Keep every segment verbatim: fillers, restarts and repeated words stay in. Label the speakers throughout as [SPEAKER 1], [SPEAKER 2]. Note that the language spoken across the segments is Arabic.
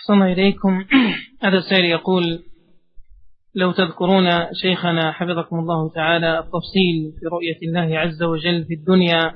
[SPEAKER 1] أحسن إليكم. هذا السائل يقول: لو تذكرون شيخنا حفظكم الله تعالى التفصيل في رؤية الله عز وجل في الدنيا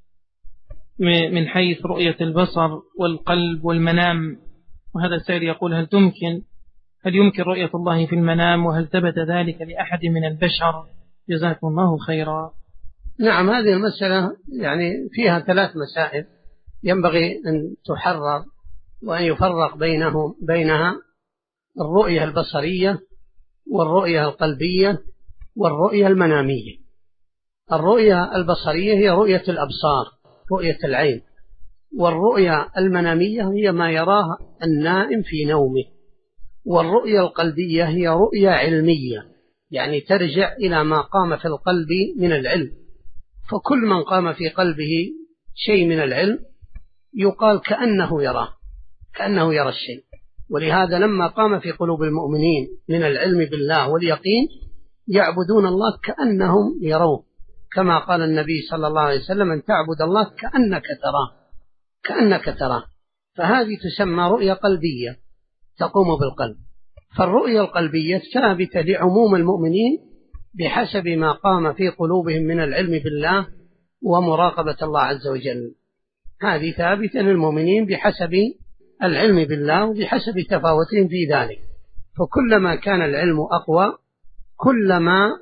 [SPEAKER 1] من حيث رؤية البصر والقلب والمنام. وهذا السائل يقول: هل تمكن هل يمكن رؤية الله في المنام، وهل ثبت ذلك لأحد من البشر؟ جزاكم الله خيرا.
[SPEAKER 2] نعم، هذه المسألة يعني فيها ثلاث مسائل ينبغي أن تحرر وأن يفرق بينهم بينها: الرؤية البصرية والرؤية القلبية والرؤية المنامية. الرؤية البصرية هي رؤية الأبصار، رؤية العين، والرؤية المنامية هي ما يراه النائم في نومه، والرؤية القلبية هي رؤية علمية، يعني ترجع إلى ما قام في القلب من العلم. فكل من قام في قلبه شيء من العلم يقال كأنه يراه، كأنه يرى الشيء. ولهذا لما قام في قلوب المؤمنين من العلم بالله واليقين يعبدون الله كأنهم يروه، كما قال النبي صلى الله عليه وسلم: أن تعبد الله كأنك تراه، كأنك تراه. فهذه تسمى رؤية قلبية تقوم بالقلب. فالرؤية القلبية ثابتة لعموم المؤمنين بحسب ما قام في قلوبهم من العلم بالله ومراقبة الله عز وجل. هذه ثابتة للمؤمنين بحسب العلم بالله وبحسب تفاوتهم في ذلك. فكلما كان العلم أقوى كلما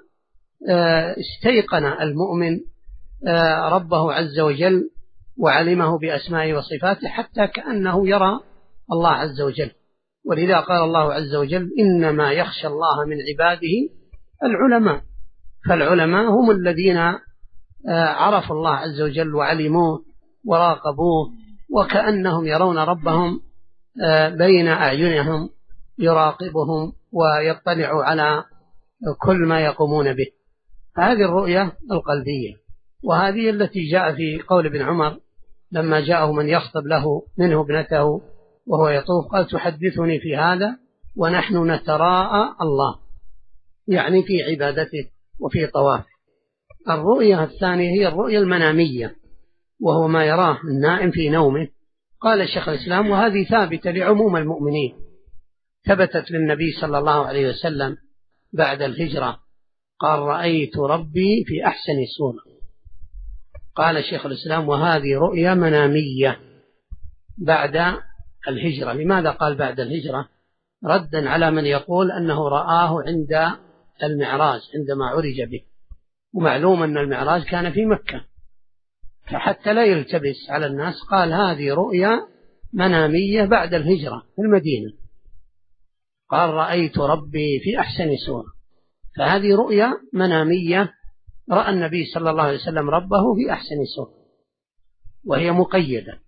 [SPEAKER 2] استيقن المؤمن ربه عز وجل وعلمه بأسمائه وصفاته حتى كأنه يرى الله عز وجل. ولذا قال الله عز وجل: إنما يخشى الله من عباده العلماء. فالعلماء هم الذين عرفوا الله عز وجل وعلموه وراقبوه، وكأنهم يرون ربهم بين أعينهم يراقبهم ويطلع على كل ما يقومون به. هذه الرؤية القلبية، وهذه التي جاء في قول ابن عمر لما جاءه من يخطب له منه ابنته وهو يطوف قال: تحدثني في هذا ونحن نتراءى الله، يعني في عبادته وفي طوافه. الرؤية الثانية هي الرؤية المنامية، وهو ما يراه النائم في نومه. قال الشيخ الإسلام: وهذه ثابتة لعموم المؤمنين، ثبتت للنبي صلى الله عليه وسلم بعد الهجرة، قال: رأيت ربي في أحسن صورة. قال الشيخ الإسلام: وهذه رؤية منامية بعد الهجرة. لماذا قال بعد الهجرة؟ ردا على من يقول أنه رآه عند المعراج عندما عرج به، ومعلوم أن المعراج كان في مكة، فحتى لا يلتبس على الناس قال: هذه رؤيا منامية بعد الهجرة في المدينة. قال: رأيت ربي في أحسن صورة. فهذه رؤيا منامية، رأى النبي صلى الله عليه وسلم ربه في أحسن صورة، وهي مقيدة.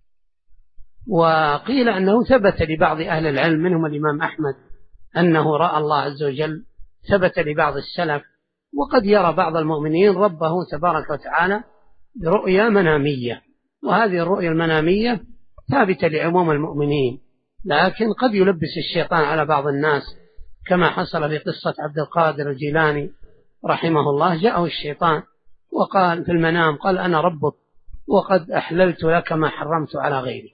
[SPEAKER 2] وقيل أنه ثبت لبعض أهل العلم منهم الإمام أحمد أنه رأى الله عز وجل، ثبت لبعض السلف. وقد يرى بعض المؤمنين ربه تبارك وتعالى برؤيا منامية، وهذه الرؤيا المنامية ثابتة لعموم المؤمنين، لكن قد يلبس الشيطان على بعض الناس، كما حصل في قصة عبد القادر الجيلاني رحمه الله. جاءه الشيطان وقال في المنام، قال: أنا ربك وقد أحللت لك ما حرمت على غيري.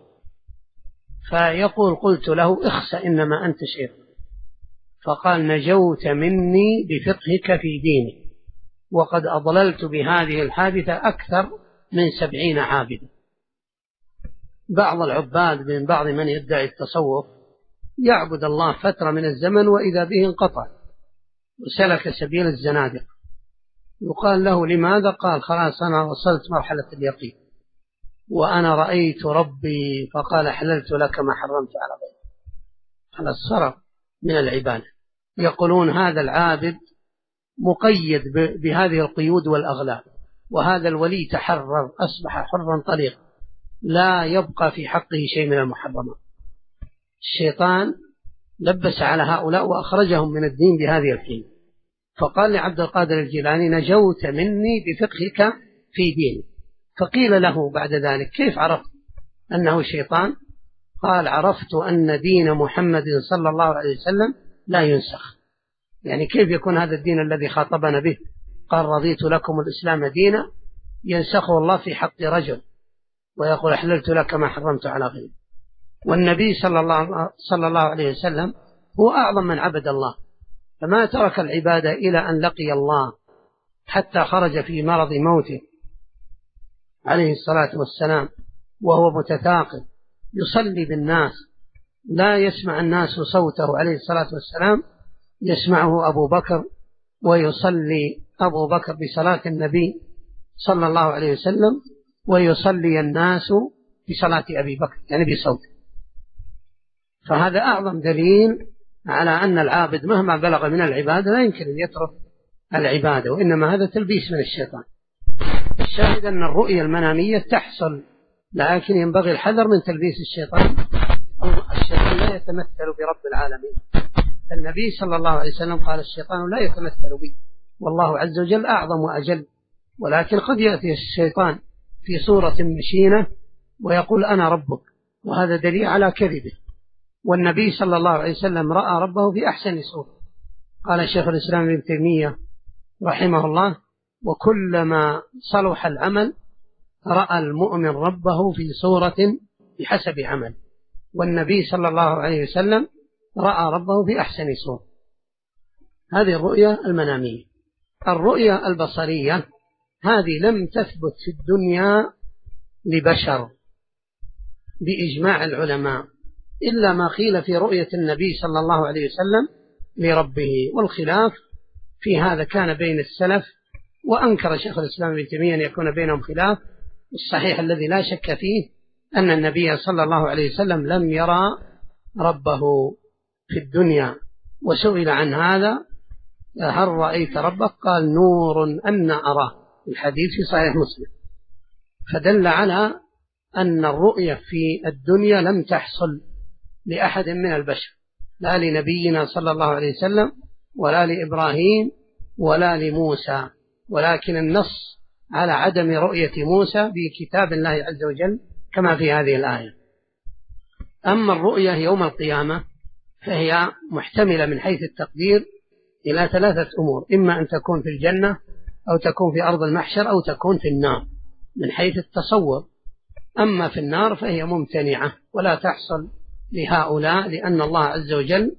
[SPEAKER 2] فيقول: قلت له: اخس إنما أنت شيطان. فقال: نجوت مني بفقهك في ديني، وقد أضللت بهذه الحادثة أكثر من سبعين عابدا. بعض العباد من بعض من يدعي التصوف يعبد الله فترة من الزمن وإذا به انقطع وسلك سبيل الزنادق. يقال له: لماذا؟ قال: خلاص أنا وصلت مرحلة اليقين، وأنا رأيت ربي فقال: حللت لك ما حرمت على غيرك. خلاص صرف من العبادة. يقولون هذا العابد مقيد بهذه القيود والأغلال، وهذا الولي تحرر أصبح حرا طليقا، لا يبقى في حقه شيء من المحرمات. الشيطان لبس على هؤلاء وأخرجهم من الدين بهذه الحين. فقال لعبد القادر الجيلاني: نجوت مني بفقهك في ديني. فقيل له بعد ذلك: كيف عرفت أنه شيطان؟ قال: عرفت أن دين محمد صلى الله عليه وسلم لا ينسخ. يعني كيف يكون هذا الدين الذي خاطبنا به؟ قال: رضيت لكم الإسلام دينا، ينسخه الله في حق رجل ويقول: أحللت لك ما حرمت على غيرك. والنبي صلى الله, صلى الله عليه وسلم هو أعظم من عبد الله، فما ترك العبادة إلى أن لقي الله حتى خرج في مرض موته عليه الصلاة والسلام وهو متثاقل يصلي بالناس، لا يسمع الناس صوته عليه الصلاة والسلام، يسمعه أبو بكر ويصلي أبو بكر بصلاة النبي صلى الله عليه وسلم ويصلي الناس بصلاة أبي بكر يعني بصوته. فهذا أعظم دليل على أن العابد مهما بلغ من العبادة لا يمكن أن يترك العبادة، وإنما هذا تلبيس من الشيطان. الشاهد أن الرؤية المنامية تحصل، لكن ينبغي الحذر من تلبيس الشيطان. الشيطان لا يتمثل برب العالمين. النبي صلى الله عليه وسلم قال الشيطان لا يتمثل بي والله عز وجل أعظم وأجل، ولكن قد يأتي الشيطان في صورة مشينة ويقول أنا ربك، وهذا دليل على كذبه. والنبي صلى الله عليه وسلم رأى ربه في أحسن صورة. قال الشيخ الإسلام ابن تيمية رحمه الله: وكلما صلح العمل رأى المؤمن ربه في صورة بحسب عمل. والنبي صلى الله عليه وسلم رأى ربه في أحسن صورة. هذه الرؤية المنامية. الرؤية البصرية هذه لم تثبت في الدنيا لبشر بإجماع العلماء إلا ما قيل في رؤية النبي صلى الله عليه وسلم لربه، والخلاف في هذا كان بين السلف، وأنكر شيخ الإسلام ابن تيمية أن يكون بينهم خلاف. الصحيح الذي لا شك فيه أن النبي صلى الله عليه وسلم لم يرى ربه في الدنيا، وسئل عن هذا: هل رأيت ربك؟ قال: نور أن أراه، الحديث في صحيح مسلم. فدل على أن الرؤية في الدنيا لم تحصل لأحد من البشر، لا لنبينا صلى الله عليه وسلم ولا لإبراهيم ولا لموسى، ولكن النص على عدم رؤية موسى بكتاب الله عز وجل كما في هذه الآية. أما الرؤية يوم القيامة فهي محتملة من حيث التقدير إلى ثلاثة أمور: إما أن تكون في الجنة أو تكون في أرض المحشر أو تكون في النار من حيث التصور. أما في النار فهي ممتنعة ولا تحصل لهؤلاء لأن الله عز وجل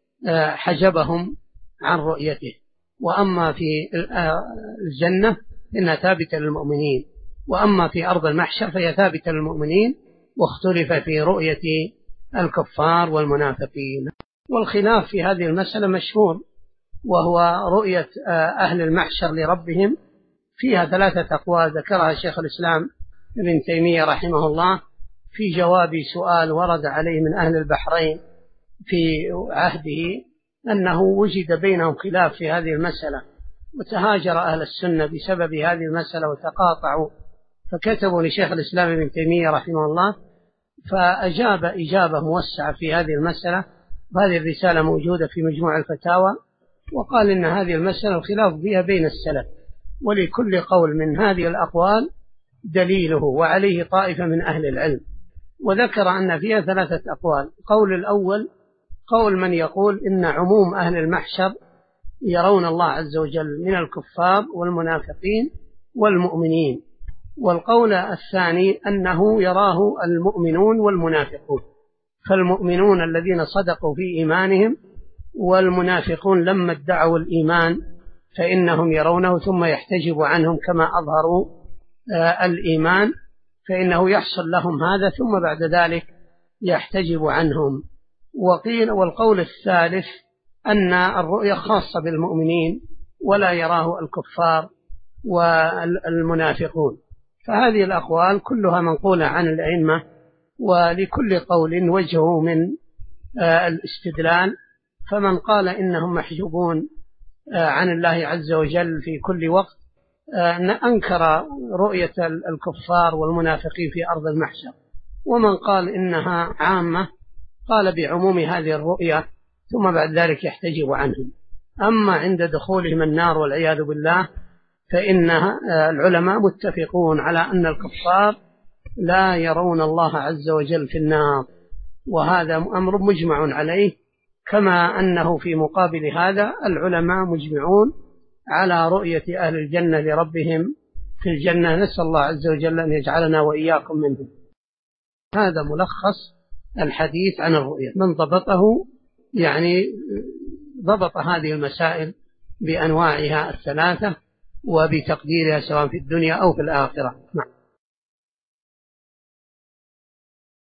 [SPEAKER 2] حجبهم عن رؤيته. وأما في الجنة إنها ثابتة للمؤمنين، وأما في أرض المحشر فهي ثابتة للمؤمنين، واختلف في رؤية الكفار والمنافقين. والخلاف في هذه المسألة مشهور، وهو رؤية أهل المحشر لربهم فيها ثلاثة أقوال ذكرها شيخ الإسلام ابن تيمية رحمه الله في جواب سؤال ورد عليه من أهل البحرين في عهده أنه وجد بينهم خلاف في هذه المسألة، وتهاجر أهل السنة بسبب هذه المسألة وتقاطعوا، فكتبوا لشيخ الإسلام ابن تيمية رحمه الله، فأجاب إجابة موسعة في هذه المسألة، وهذه الرسالة موجودة في مجموع الفتاوى، وقال إن هذه المسألة الخلاف فيها بين السلف، ولكل قول من هذه الأقوال دليله وعليه طائفة من أهل العلم. وذكر أن فيها ثلاثة أقوال. قول الأول قول من يقول إن عموم أهل المحشر يرون الله عز وجل من الكفار والمنافقين والمؤمنين. والقول الثاني أنه يراه المؤمنون والمنافقون، فالمؤمنون الذين صدقوا في إيمانهم، والمنافقون لما ادعوا الإيمان فإنهم يرونه ثم يحتجب عنهم كما أظهروا الإيمان، فإنه يحصل لهم هذا ثم بعد ذلك يحتجب عنهم. وقيل والقول الثالث أن الرؤية خاصة بالمؤمنين ولا يراه الكفار والمنافقون. فهذه الأقوال كلها منقولة عن الأئمة، ولكل قول وجهه من الاستدلال. فمن قال إنهم محجوبون عن الله عز وجل في كل وقت أنكر رؤية الكفار والمنافقين في أرض المحشر، ومن قال إنها عامة قال بعموم هذه الرؤية ثم بعد ذلك يحتجب عنهم. أما عند دخولهم النار والعياذ بالله فإن العلماء متفقون على أن الكفار لا يرون الله عز وجل في النار، وهذا أمر مجمع عليه، كما أنه في مقابل هذا العلماء مجمعون على رؤية أهل الجنة لربهم في الجنة. نسأل الله عز وجل أن يجعلنا وإياكم منهم. هذا ملخص الحديث عن الرؤية. من ضبطه يعني ضبط هذه المسائل بأنواعها الثلاثة وبتقديرها سواء في الدنيا أو في الآخرة. نعم.